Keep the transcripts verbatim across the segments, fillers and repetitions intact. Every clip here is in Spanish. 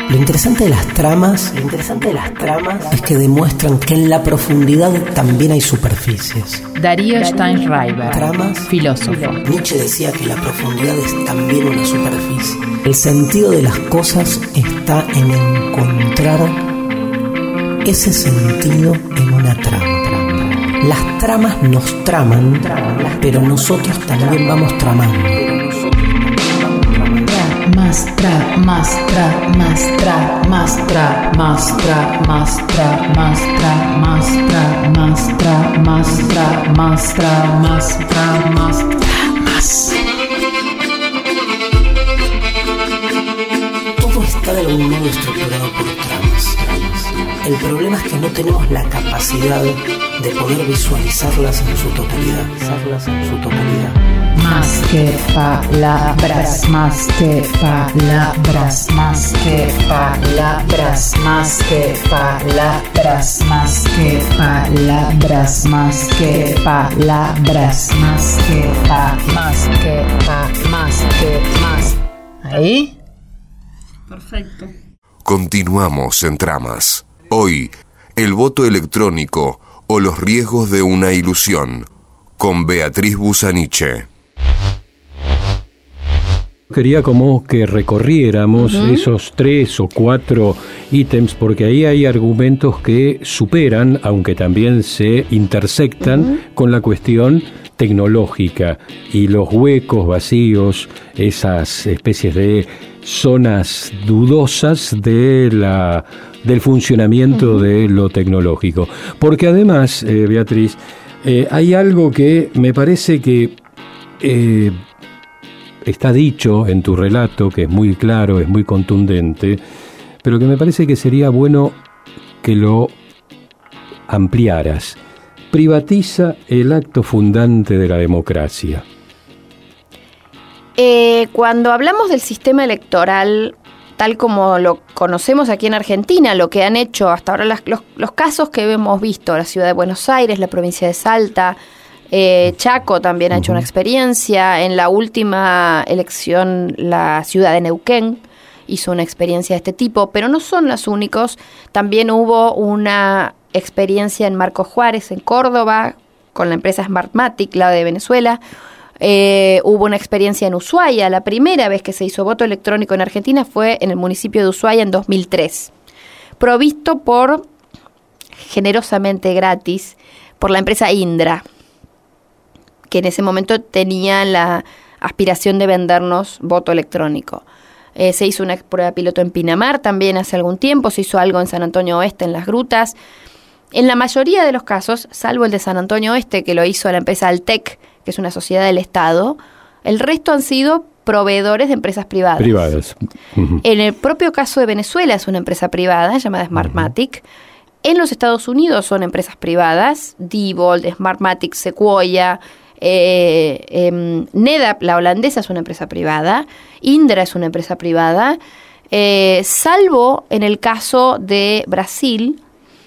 Lo interesante de las tramas, lo interesante de las tramas es que demuestran que en la profundidad también hay superficies. Darío Steinschreiber, Tramas, filósofo. Nietzsche decía que la profundidad es también una superficie. El sentido de las cosas está en encontrar ese sentido en una trama. Las tramas nos traman, pero nosotros también vamos tramando. Más tra, más tra, más tra, más tra, más tra, más tra, más tra, más tra, más tra, más tra, más tra, más tra, más tra, más. Todo está de algún modo estructurado por tramas. El problema es que no tenemos la capacidad de poder visualizarlas en su totalidad. Visualizarlas en su totalidad. Más que palabras, más que palabras, más que palabras, más que palabras, más que palabras, más que palabras, más que pa, más que pa, más que más. ¿Ahí? Perfecto. Continuamos en Tramas. Hoy, el voto electrónico o los riesgos de una ilusión, con Beatriz Busaniche. Quería como que recorriéramos uh-huh. esos tres o cuatro ítems, porque ahí hay argumentos que superan, aunque también se intersectan uh-huh. con la cuestión tecnológica y los huecos vacíos, esas especies de zonas dudosas de la, del funcionamiento uh-huh. de lo tecnológico. Porque además, eh, Beatriz, eh, hay algo que me parece que eh, está dicho en tu relato, que es muy claro, es muy contundente, pero que me parece que sería bueno que lo ampliaras. Privatiza el acto fundante de la democracia. Eh, cuando hablamos del sistema electoral, tal como lo conocemos aquí en Argentina, lo que han hecho hasta ahora las, los, los casos que hemos visto, la ciudad de Buenos Aires, la provincia de Salta, eh, Chaco también ha hecho una experiencia, en la última elección la ciudad de Neuquén hizo una experiencia de este tipo, pero no son los únicos. También hubo una experiencia en Marcos Juárez, en Córdoba, con la empresa Smartmatic, la de Venezuela. Eh, hubo una experiencia en Ushuaia. La primera vez que se hizo voto electrónico en Argentina fue en el municipio de Ushuaia en dos mil tres, provisto por, generosamente gratis, por la empresa Indra, que en ese momento tenía la aspiración de vendernos voto electrónico. Eh, se hizo una prueba piloto en Pinamar también hace algún tiempo, se hizo algo en San Antonio Oeste, en Las Grutas. En la mayoría de los casos, salvo el de San Antonio Oeste, que lo hizo la empresa Altec, que es una sociedad del Estado, el resto han sido proveedores de empresas privadas. Privadas. Uh-huh. En el propio caso de Venezuela es una empresa privada llamada Smartmatic. Uh-huh. En los Estados Unidos son empresas privadas, Diebold, Smartmatic, Sequoia, eh, eh, NetApp, la holandesa, es una empresa privada, Indra es una empresa privada, eh, salvo en el caso de Brasil,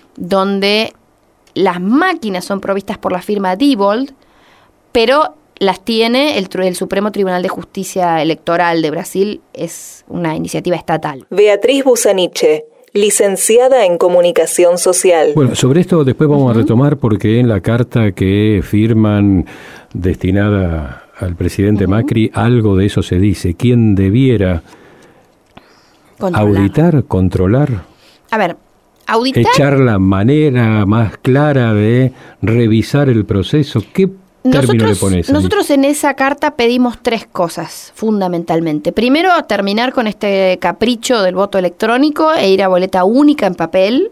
donde las máquinas son provistas por la firma Diebold, pero las tiene el, el Supremo Tribunal de Justicia Electoral de Brasil, es una iniciativa estatal. Beatriz Busaniche, licenciada en Comunicación Social. Bueno, sobre esto después vamos uh-huh. a retomar, porque en la carta que firman destinada al presidente uh-huh. Macri, algo de eso se dice. ¿Quién debiera controlar. auditar, controlar? A ver, auditar... Echar la manera más clara de revisar el proceso. ¿Qué término le pones ahí? Nosotros en esa carta pedimos tres cosas, fundamentalmente. Primero, terminar con este capricho del voto electrónico e ir a boleta única en papel.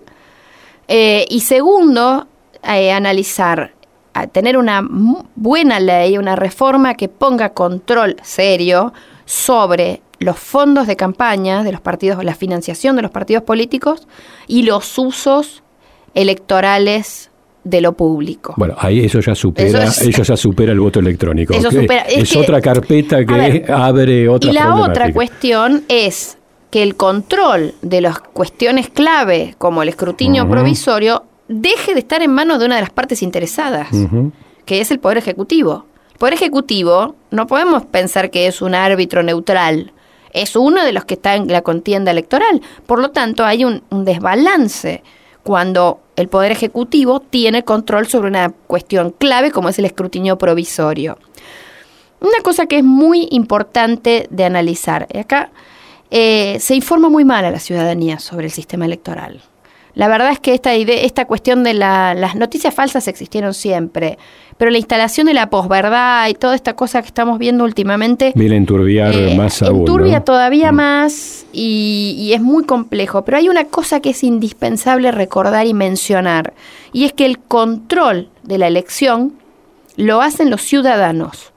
Eh, y segundo, eh, analizar, a tener una buena ley, una reforma que ponga control serio sobre los fondos de campaña de los partidos, la financiación de los partidos políticos y los usos electorales de lo público. Bueno, ahí eso ya supera, eso, es, eso ya supera el voto electrónico. Eso supera, es es que, otra carpeta que ver, abre otras y la problemáticas. otra cuestión es que el control de las cuestiones clave, como el escrutinio uh-huh. provisorio, deje de estar en manos de una de las partes interesadas, uh-huh. que es el Poder Ejecutivo. El Poder Ejecutivo no podemos pensar que es un árbitro neutral. es uno de los que está en la contienda electoral. Por lo tanto, hay un, un desbalance cuando el Poder Ejecutivo tiene control sobre una cuestión clave como es el escrutinio provisorio. Una cosa que es muy importante de analizar, acá eh, se informa muy mal a la ciudadanía sobre el sistema electoral. La verdad es que esta idea, esta cuestión de la, las noticias falsas existieron siempre, pero la instalación de la posverdad y toda esta cosa que estamos viendo últimamente viene a enturbiar eh, más aún, enturbia ¿no? todavía mm. más y, y es muy complejo. Pero hay una cosa que es indispensable recordar y mencionar, y es que el control de la elección lo hacen los ciudadanos.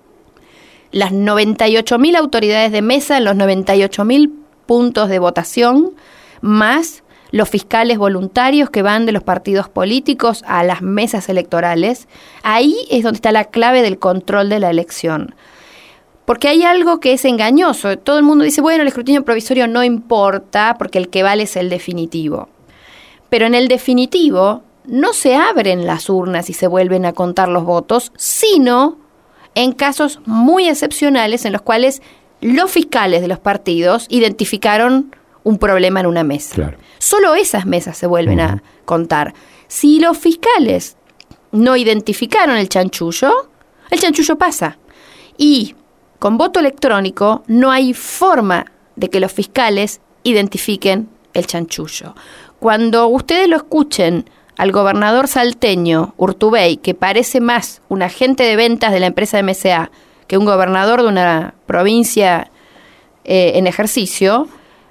Las noventa y ocho mil autoridades de mesa en los noventa y ocho mil puntos de votación, más los fiscales voluntarios que van de los partidos políticos a las mesas electorales. Ahí es donde está la clave del control de la elección. Porque hay algo que es engañoso. Todo el mundo dice, bueno, el escrutinio provisorio no importa porque el que vale es el definitivo. Pero en el definitivo no se abren las urnas y se vuelven a contar los votos, sino en casos muy excepcionales en los cuales los fiscales de los partidos identificaron un problema en una mesa. Claro. Solo esas mesas se vuelven uh-huh. a contar. Si los fiscales no identificaron el chanchullo, el chanchullo pasa. Y con voto electrónico no hay forma de que los fiscales identifiquen el chanchullo. Cuando ustedes lo escuchen al gobernador salteño Urtubey, que parece más un agente de ventas de la empresa M C A que un gobernador de una provincia eh, en ejercicio,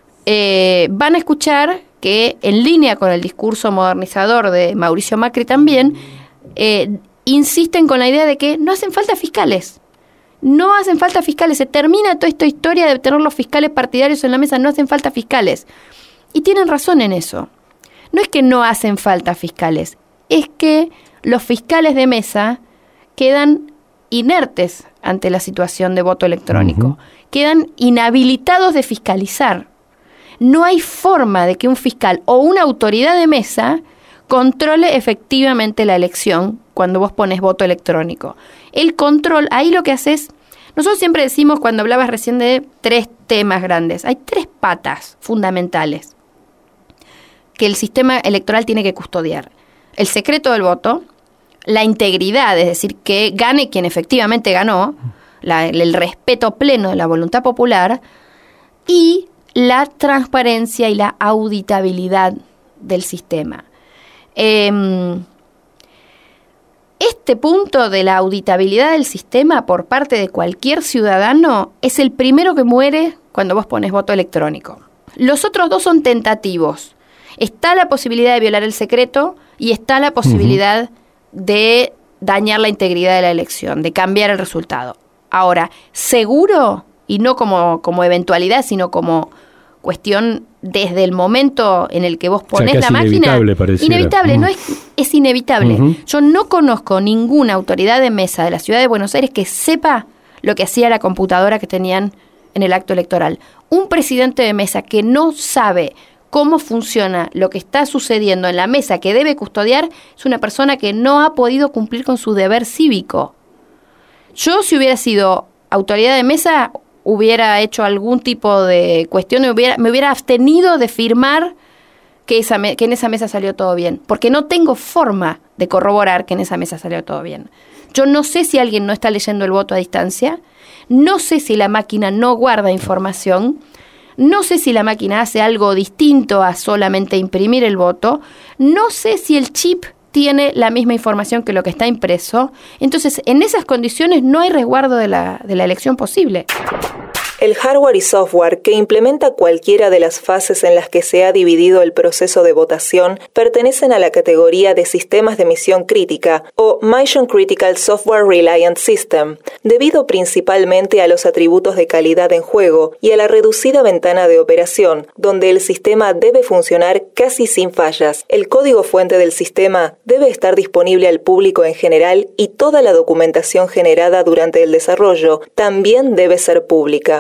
eh, van a escuchar que en línea con el discurso modernizador de Mauricio Macri también, eh, insisten con la idea de que no hacen falta fiscales. No hacen falta fiscales. Se termina toda esta historia de tener los fiscales partidarios en la mesa. No hacen falta fiscales. Y tienen razón en eso. No es que no hacen falta fiscales. Es que los fiscales de mesa quedan inertes ante la situación de voto electrónico. Uh-huh. Quedan inhabilitados de fiscalizar. No hay forma de que un fiscal o una autoridad de mesa controle efectivamente la elección cuando vos pones voto electrónico. El control, ahí lo que haces, nosotros siempre decimos cuando hablabas recién de tres temas grandes, hay tres patas fundamentales que el sistema electoral tiene que custodiar. El secreto del voto, la integridad, es decir, que gane quien efectivamente ganó, la, el respeto pleno de la voluntad popular, y la transparencia y la auditabilidad del sistema. Eh, este punto de la auditabilidad del sistema por parte de cualquier ciudadano es el primero que muere cuando vos pones voto electrónico. Los otros dos son tentativos. Está la posibilidad de violar el secreto y está la posibilidad uh-huh. de dañar la integridad de la elección, de cambiar el resultado. Ahora, seguro, y no como, como eventualidad, sino como cuestión desde el momento en el que vos ponés o sea, la máquina. Inevitable, pareciera. Inevitable, uh-huh. no es, es inevitable. Uh-huh. Yo no conozco ninguna autoridad de mesa de la ciudad de Buenos Aires que sepa lo que hacía la computadora que tenían en el acto electoral. Un presidente de mesa que no sabe cómo funciona lo que está sucediendo en la mesa que debe custodiar es una persona que no ha podido cumplir con su deber cívico. Yo, si hubiera sido autoridad de mesa, hubiera hecho algún tipo de cuestión, me hubiera, me hubiera abstenido de firmar que, esa me, que en esa mesa salió todo bien, porque no tengo forma de corroborar que en esa mesa salió todo bien. Yo no sé si alguien no está leyendo el voto a distancia, no sé si la máquina no guarda información, no sé si la máquina hace algo distinto a solamente imprimir el voto, no sé si el chip tiene la misma información que lo que está impreso. Entonces, en esas condiciones no hay resguardo de la, de la elección posible. El hardware y software que implementa cualquiera de las fases en las que se ha dividido el proceso de votación pertenecen a la categoría de sistemas de misión crítica o Mission Critical Software Reliant System, debido principalmente a los atributos de calidad en juego y a la reducida ventana de operación, donde el sistema debe funcionar casi sin fallas. El código fuente del sistema debe estar disponible al público en general y toda la documentación generada durante el desarrollo también debe ser pública.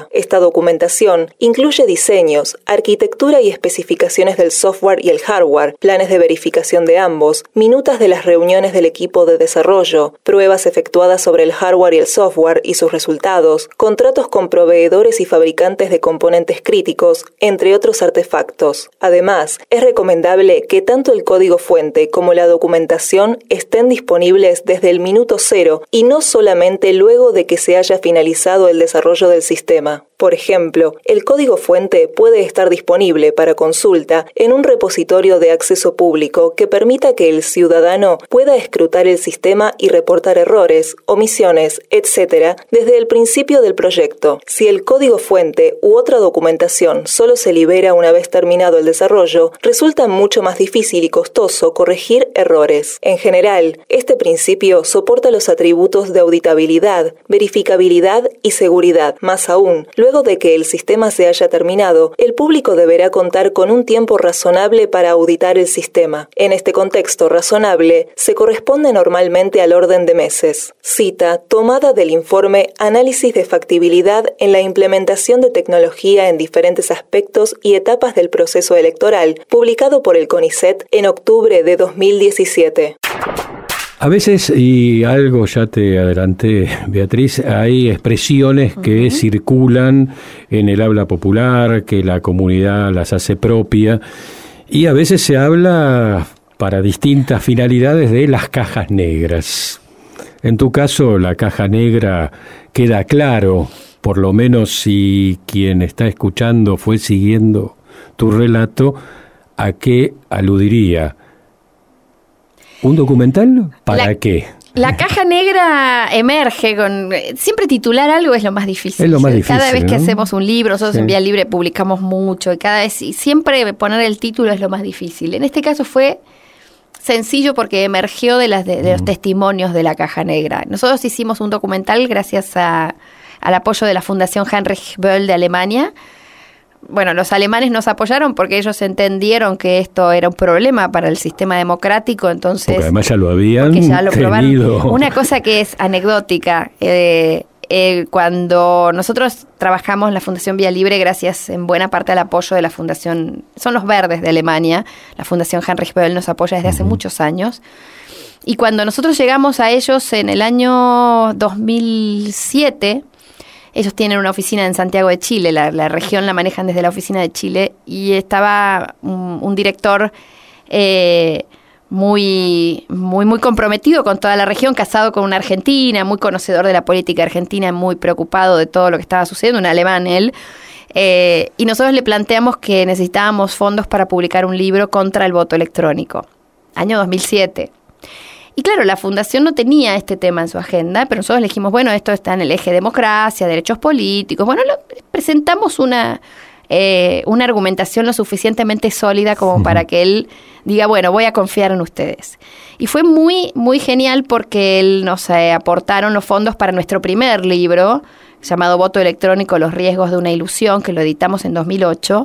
Esta documentación incluye diseños, arquitectura y especificaciones del software y el hardware, planes de verificación de ambos, minutas de las reuniones del equipo de desarrollo, pruebas efectuadas sobre el hardware y el software y sus resultados, contratos con proveedores y fabricantes de componentes críticos, entre otros artefactos. Además, es recomendable que tanto el código fuente como la documentación estén disponibles desde el minuto cero y no solamente luego de que se haya finalizado el desarrollo del sistema. Por ejemplo, el código fuente puede estar disponible para consulta en un repositorio de acceso público que permita que el ciudadano pueda escrutar el sistema y reportar errores, omisiones, etcétera, desde el principio del proyecto. Si el código fuente u otra documentación solo se libera una vez terminado el desarrollo, resulta mucho más difícil y costoso corregir errores. En general, este principio soporta los atributos de auditabilidad, verificabilidad y seguridad. Más aún, luego de que el sistema se haya terminado, el público deberá contar con un tiempo razonable para auditar el sistema. En este contexto razonable, se corresponde normalmente al orden de meses. Cita tomada del informe Análisis de factibilidad en la implementación de tecnología en diferentes aspectos y etapas del proceso electoral, publicado por el CONICET en octubre de dos mil diecisiete. A veces, y algo ya te adelanté, Beatriz, hay expresiones que uh-huh. circulan en el habla popular, que la comunidad las hace propia, y a veces se habla para distintas finalidades de las cajas negras. En tu caso, la caja negra queda claro, por lo menos si quien está escuchando fue siguiendo tu relato, a qué aludiría. ¿Un documental? ¿Para la, qué? La caja negra emerge con... Siempre titular algo es lo más difícil. Es lo más difícil, Cada vez que ¿no? hacemos un libro, nosotros sí. en Vía Libre publicamos mucho, y cada vez y siempre poner el título es lo más difícil. En este caso fue sencillo porque emergió de, las, de, de los mm. testimonios de la caja negra. Nosotros hicimos un documental gracias a, al apoyo de la Fundación Heinrich Böll de Alemania. Bueno, los alemanes nos apoyaron porque ellos entendieron que esto era un problema para el sistema democrático, entonces... Porque además ya lo habían ya lo tenido. Una cosa que es anecdótica, eh, eh, cuando nosotros trabajamos en la Fundación Vía Libre, gracias en buena parte al apoyo de la Fundación... Son los Verdes de Alemania, la Fundación Heinrich Böll nos apoya desde hace uh-huh. muchos años. Y cuando nosotros llegamos a ellos en el año dos mil siete... Ellos tienen una oficina en Santiago de Chile, la, la región la manejan desde la oficina de Chile, y estaba un, un director eh, muy, muy, muy comprometido con toda la región, casado con una argentina, muy conocedor de la política argentina, muy preocupado de todo lo que estaba sucediendo, un alemán él, eh, y nosotros le planteamos que necesitábamos fondos para publicar un libro contra el voto electrónico, año dos mil siete. Y claro, la Fundación no tenía este tema en su agenda, pero nosotros le dijimos, bueno, esto está en el eje democracia, derechos políticos. Bueno, lo, presentamos una, eh, una argumentación lo suficientemente sólida como uh-huh. para que él diga, bueno, voy a confiar en ustedes. Y fue muy, muy genial porque él nos eh, aportaron los fondos para nuestro primer libro, llamado Voto Electrónico, los riesgos de una ilusión, que lo editamos en dos mil ocho.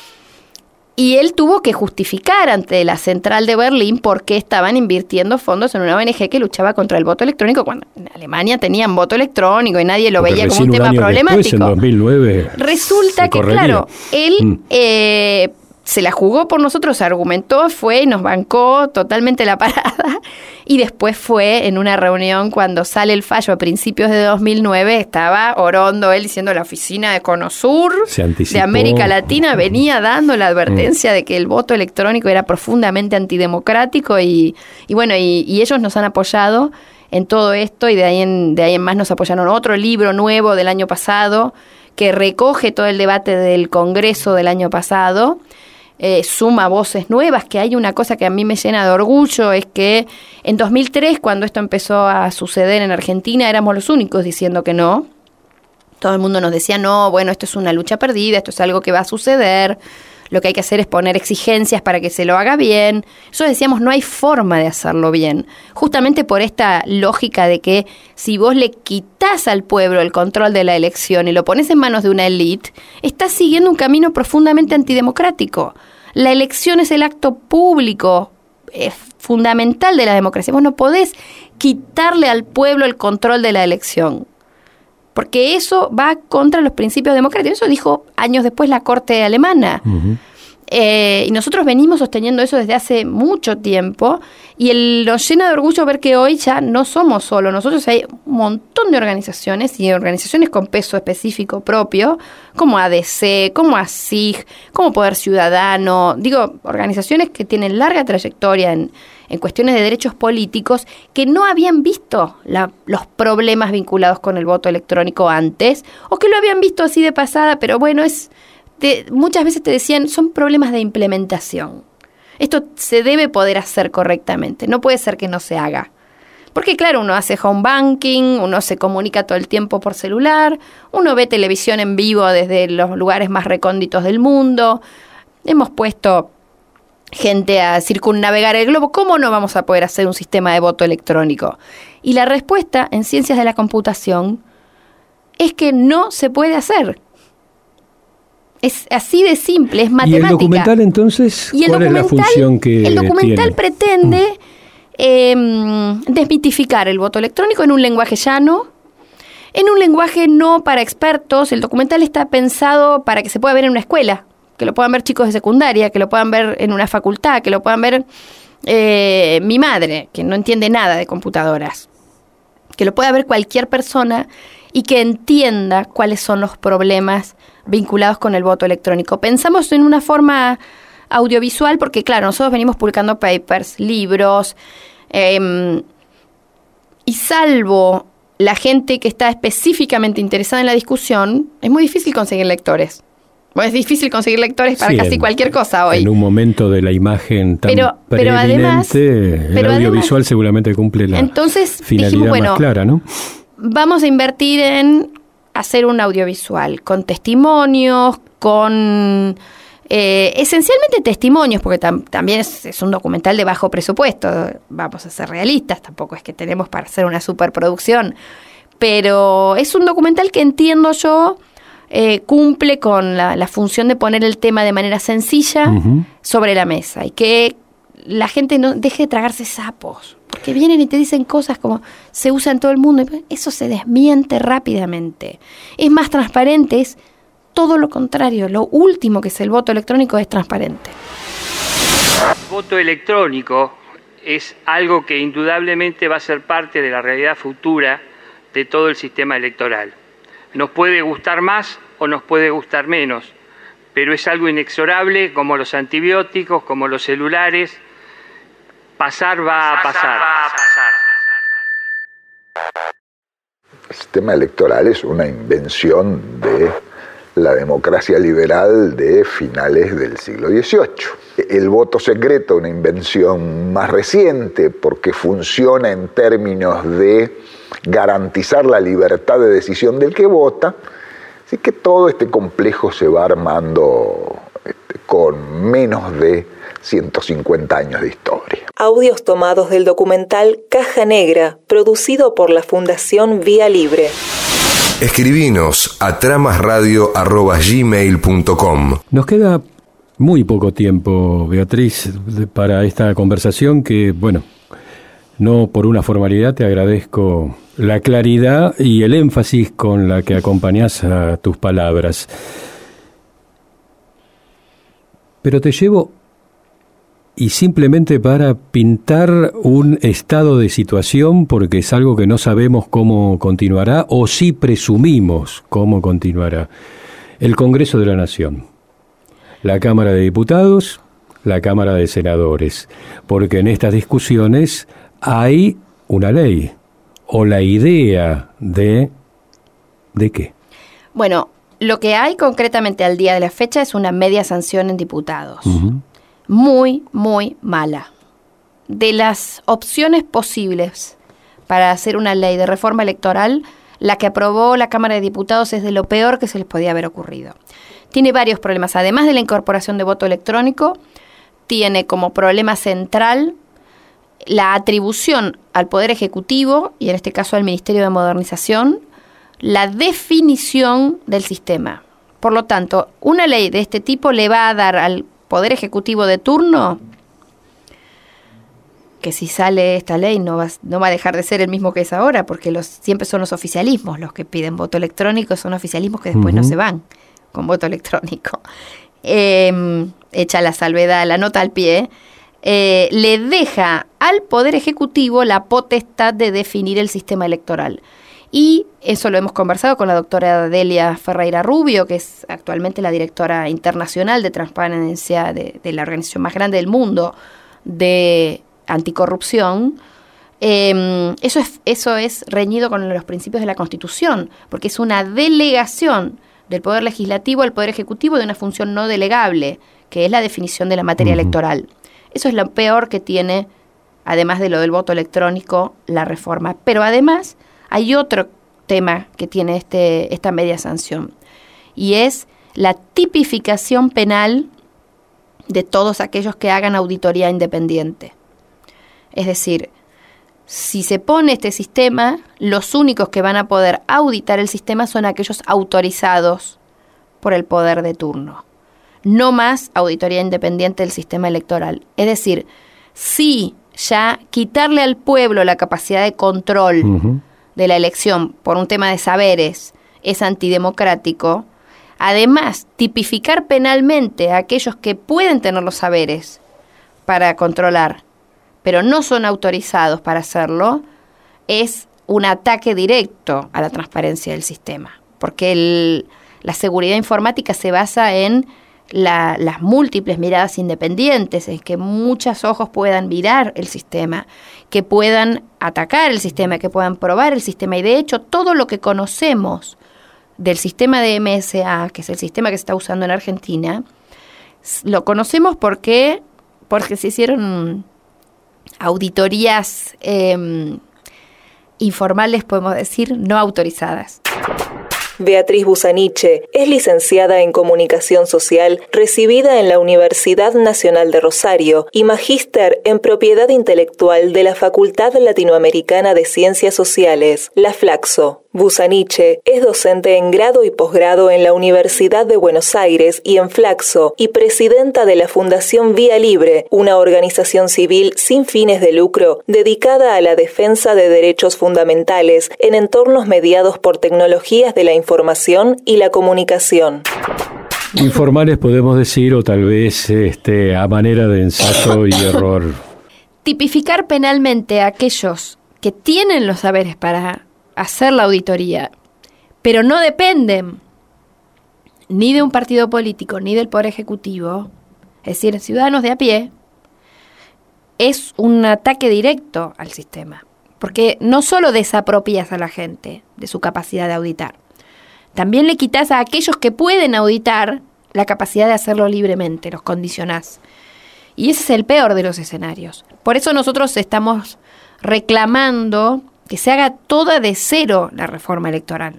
Y él tuvo que justificar ante la central de Berlín por qué estaban invirtiendo fondos en una O N G que luchaba contra el voto electrónico, cuando en Alemania tenían voto electrónico y nadie lo Porque veía como un tema un problemático. Después, en dos mil nueve, resulta que, correría. claro, él mm. eh, se la jugó por nosotros, argumentó, fue y nos bancó totalmente la parada. Y después fue en una reunión cuando sale el fallo a principios de dos mil nueve, estaba Orondo, él diciendo la oficina de Conosur de América Latina venía dando la advertencia mm. de que el voto electrónico era profundamente antidemocrático y, y bueno, y, y ellos nos han apoyado en todo esto y de ahí en, de ahí en más nos apoyaron otro libro nuevo del año pasado que recoge todo el debate del Congreso del año pasado. Eh, suma voces nuevas, que hay una cosa que a mí me llena de orgullo, es que en dos mil tres, cuando esto empezó a suceder en Argentina, éramos los únicos diciendo que no. Todo el mundo nos decía, no, bueno, esto es una lucha perdida, esto es algo que va a suceder, lo que hay que hacer es poner exigencias para que se lo haga bien. Nosotros decíamos, no hay forma de hacerlo bien, justamente por esta lógica de que si vos le quitas al pueblo el control de la elección y lo pones en manos de una élite, estás siguiendo un camino profundamente antidemocrático. La elección es el acto público es fundamental de la democracia. Vos no podés quitarle al pueblo el control de la elección. porque eso va contra los principios democráticos. Eso dijo años después la Corte alemana. Uh-huh. Eh, y nosotros venimos sosteniendo eso desde hace mucho tiempo, y el, nos llena de orgullo ver que hoy ya no somos solo nosotros. Hay un montón de organizaciones, y organizaciones con peso específico propio, como A D C, como A S I G, como Poder Ciudadano, digo, organizaciones que tienen larga trayectoria en, en cuestiones de derechos políticos, que no habían visto la, los problemas vinculados con el voto electrónico antes, o que lo habían visto así de pasada, pero bueno, es... Te, muchas veces te decían, son problemas de implementación. Esto se debe poder hacer correctamente, no puede ser que no se haga. Porque claro, uno hace home banking, uno se comunica todo el tiempo por celular, uno ve televisión en vivo desde los lugares más recónditos del mundo, hemos puesto gente a circunnavegar el globo. ¿Cómo no vamos a poder hacer un sistema de voto electrónico? Y la respuesta en ciencias de la computación es que no se puede hacer. Es así de simple, es matemática. ¿Y el documental entonces y el cuál documental, es la función que El documental tiene? pretende eh, desmitificar el voto electrónico en un lenguaje llano, en un lenguaje no para expertos. El documental está pensado para que se pueda ver en una escuela, que lo puedan ver chicos de secundaria, que lo puedan ver en una facultad, que lo puedan ver eh, mi madre, que no entiende nada de computadoras, que lo pueda ver cualquier persona y que entienda cuáles son los problemas vinculados con el voto electrónico. Pensamos en una forma audiovisual porque, claro, nosotros venimos publicando papers, libros, eh, y salvo la gente que está específicamente interesada en la discusión, es muy difícil conseguir lectores. Bueno, es difícil conseguir lectores para sí, casi en, cualquier cosa hoy. En un momento de la imagen tan pero, pero además, el pero audiovisual además, seguramente cumple la entonces, finalidad dijimos, bueno, más clara, ¿no? Vamos a invertir en hacer un audiovisual con testimonios, con eh, esencialmente testimonios, porque tam- también es, es un documental de bajo presupuesto, vamos a ser realistas, tampoco es que tenemos para hacer una superproducción, pero es un documental que entiendo yo eh, cumple con la, la función de poner el tema de manera sencilla uh-huh. sobre la mesa, y que la gente no deje de tragarse sapos, porque vienen y te dicen cosas como se usa en todo el mundo, y eso se desmiente rápidamente. Es más transparente, es todo lo contrario. Lo último que es el voto electrónico es transparente. El voto electrónico es algo que indudablemente va a ser parte de la realidad futura de todo el sistema electoral. Nos puede gustar más o nos puede gustar menos, pero es algo inexorable, como los antibióticos, como los celulares. Pasar va a pasar. El sistema electoral es una invención de la democracia liberal de finales del siglo dieciocho. El voto secreto, una invención más reciente, porque funciona en términos de garantizar la libertad de decisión del que vota. Así que todo este complejo se va armando este, con menos de ciento cincuenta años de historia. Audios tomados del documental Caja Negra, producido por la Fundación Vía Libre. Escribinos a tramasradio arroba gmail punto com. Nos queda muy poco tiempo, Beatriz, para esta conversación que, bueno, no por una formalidad te agradezco la claridad y el énfasis con la que acompañás a tus palabras. Pero te llevo y simplemente para pintar un estado de situación, porque es algo que no sabemos cómo continuará, o sí presumimos cómo continuará. El Congreso de la Nación, la Cámara de Diputados, la Cámara de Senadores, porque en estas discusiones hay una ley, o la idea de... ¿de qué? Bueno, lo que hay concretamente al día de la fecha es una media sanción en diputados. Uh-huh. Muy, muy mala. De las opciones posibles para hacer una ley de reforma electoral, la que aprobó la Cámara de Diputados es de lo peor que se les podía haber ocurrido. Tiene varios problemas. Además de la incorporación de voto electrónico, tiene como problema central la atribución al Poder Ejecutivo, y en este caso al Ministerio de Modernización, la definición del sistema. Por lo tanto, una ley de este tipo le va a dar al Poder Ejecutivo de turno que si sale esta ley no va, no va a dejar de ser el mismo que es ahora, porque los, siempre son los oficialismos los que piden voto electrónico, son oficialismos que después uh-huh. no se van con voto electrónico. Eh, hecha la salvedad, la nota al pie, eh, le deja al Poder Ejecutivo la potestad de definir el sistema electoral. Y eso lo hemos conversado con la doctora Delia Ferreira Rubio, que es actualmente la directora internacional de transparencia de, de la organización más grande del mundo de anticorrupción. Eh, eso es, eso es reñido con los principios de la Constitución, porque es una delegación del Poder Legislativo al Poder Ejecutivo de una función no delegable, que es la definición de la materia uh-huh. electoral. Eso es lo peor que tiene, además de lo del voto electrónico, la reforma. Pero además hay otro tema que tiene este, esta media sanción, y es la tipificación penal de todos aquellos que hagan auditoría independiente. Es decir, si se pone este sistema, los únicos que van a poder auditar el sistema son aquellos autorizados por el poder de turno. No más auditoría independiente del sistema electoral. Es decir, si ya quitarle al pueblo la capacidad de control uh-huh. de la elección por un tema de saberes es antidemocrático, además tipificar penalmente a aquellos que pueden tener los saberes para controlar, pero no son autorizados para hacerlo, es un ataque directo a la transparencia del sistema, porque el, la seguridad informática se basa en la, las múltiples miradas independientes, en que muchos ojos puedan mirar el sistema, que puedan atacar el sistema, que puedan probar el sistema, y de hecho todo lo que conocemos del sistema de M S A, que es el sistema que se está usando en Argentina, lo conocemos porque, porque se hicieron auditorías eh, informales, podemos decir, no autorizadas. Beatriz Busaniche es licenciada en Comunicación Social, recibida en la Universidad Nacional de Rosario y magíster en Propiedad Intelectual de la Facultad Latinoamericana de Ciencias Sociales, la Flaxo. Busaniche es docente en grado y posgrado en la Universidad de Buenos Aires y en Flaxo y presidenta de la Fundación Vía Libre, una organización civil sin fines de lucro dedicada a la defensa de derechos fundamentales en entornos mediados por tecnologías de la información y la comunicación. Informales podemos decir, o tal vez este, a manera de ensayo y error. Tipificar penalmente a aquellos que tienen los saberes para hacer la auditoría, pero no dependen ni de un partido político ni del Poder Ejecutivo, es decir, ciudadanos de a pie, es un ataque directo al sistema, porque no solo desapropias a la gente de su capacidad de auditar, también le quitas a aquellos que pueden auditar la capacidad de hacerlo libremente, los condicionás. Y ese es el peor de los escenarios. Por eso nosotros estamos reclamando que se haga toda de cero la reforma electoral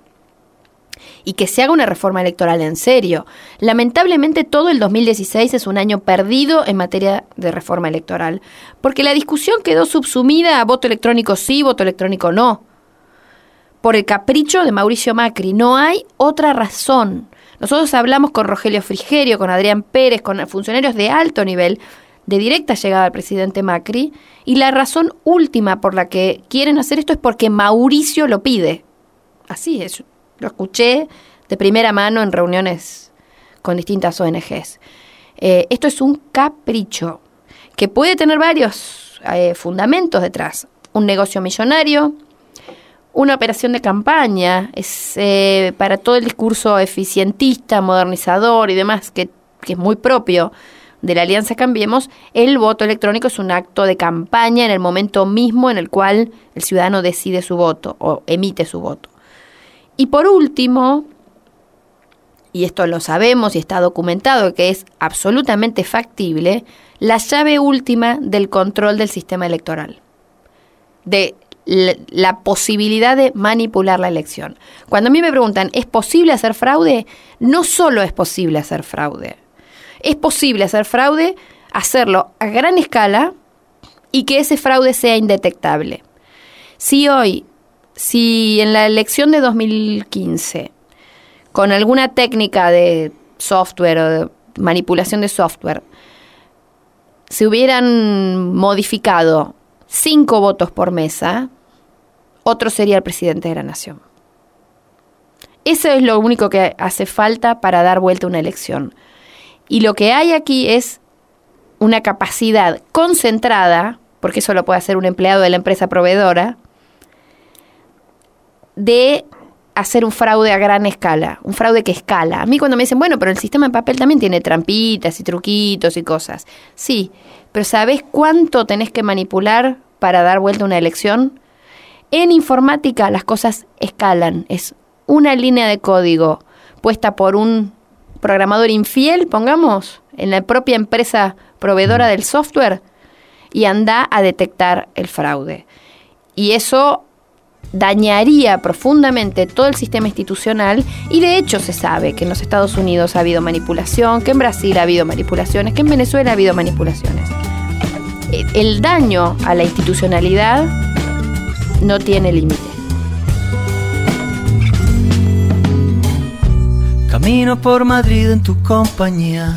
y que se haga una reforma electoral en serio. Lamentablemente todo el dos mil dieciséis es un año perdido en materia de reforma electoral, porque la discusión quedó subsumida a voto electrónico sí, voto electrónico no, por el capricho de Mauricio Macri. No hay otra razón. Nosotros hablamos con Rogelio Frigerio, con Adrián Pérez, con funcionarios de alto nivel, de directa llegada al presidente Macri, y la razón última por la que quieren hacer esto es porque Mauricio lo pide. Así es, lo escuché de primera mano en reuniones con distintas O N Ges. Eh, esto es un capricho que puede tener varios eh, fundamentos detrás. Un negocio millonario, una operación de campaña, es eh, para todo el discurso eficientista, modernizador y demás, que, que es muy propio de la Alianza Cambiemos. El voto electrónico es un acto de campaña en el momento mismo en el cual el ciudadano decide su voto o emite su voto. Y por último, y esto lo sabemos y está documentado que es absolutamente factible, la llave última del control del sistema electoral, de la, la posibilidad de manipular la elección. Cuando a mí me preguntan, ¿es posible hacer fraude? No solo es posible hacer fraude. Es posible hacer fraude, hacerlo a gran escala y que ese fraude sea indetectable. Si hoy, si en la elección de dos mil quince, con alguna técnica de software o de manipulación de software, se hubieran modificado cinco votos por mesa, otro sería el presidente de la nación. Eso es lo único que hace falta para dar vuelta a una elección. Y lo que hay aquí es una capacidad concentrada, porque eso lo puede hacer un empleado de la empresa proveedora, de hacer un fraude a gran escala, un fraude que escala. A mí cuando me dicen, bueno, pero el sistema de papel también tiene trampitas y truquitos y cosas. Sí, pero ¿sabés cuánto tenés que manipular para dar vuelta a una elección? En informática las cosas escalan. Es una línea de código puesta por un programador infiel, pongamos, en la propia empresa proveedora del software, y anda a detectar el fraude. Y eso dañaría profundamente todo el sistema institucional, y de hecho se sabe que en los Estados Unidos ha habido manipulación, que en Brasil ha habido manipulaciones, que en Venezuela ha habido manipulaciones. El daño a la institucionalidad no tiene límite. Camino por Madrid en tu compañía,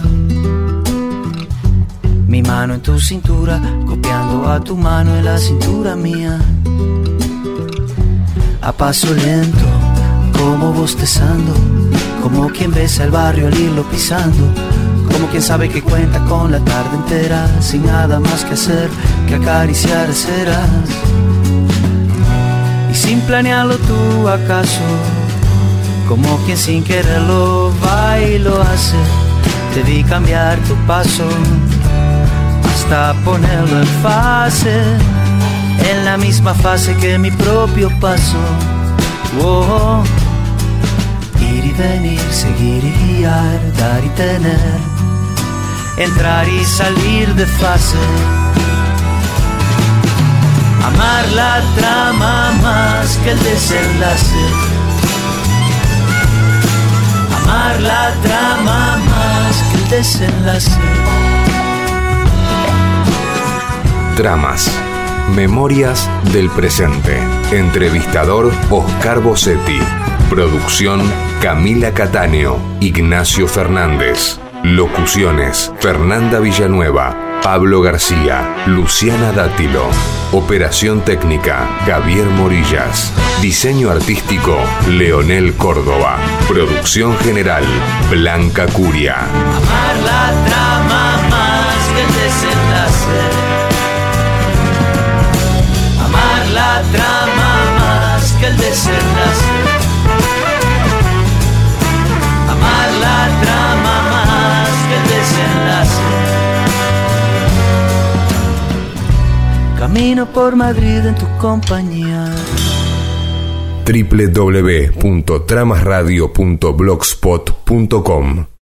mi mano en tu cintura, copiando a tu mano en la cintura mía. A paso lento, como bostezando, como quien besa el barrio al irlo pisando, como quien sabe que cuenta con la tarde entera, sin nada más que hacer que acariciar ceras. Y sin planearlo tú acaso, como quien sin quererlo va y lo hace, te vi cambiar tu paso hasta ponerlo en fase, en la misma fase que mi propio paso. Oh, ir y venir, seguir y guiar, dar y tener, entrar y salir de fase. Amar la trama más que el desenlace. Amar la trama más que el desenlace. Tramas. Memorias del presente. Entrevistador Oscar Bossetti. Producción Camila Cattaneo, Ignacio Fernández. Locuciones Fernanda Villanueva, Pablo García, Luciana Dátilo. Operación técnica Javier Morillas. Diseño artístico Leonel Córdoba. Producción general Blanca Curia. Amar la trama más que el desenlace. Amar la trama más que el desenlace. Amar la trama más que el desenlace. Camino por Madrid en tu compañía. doble u doble u doble u punto tramas radio punto blogspot punto com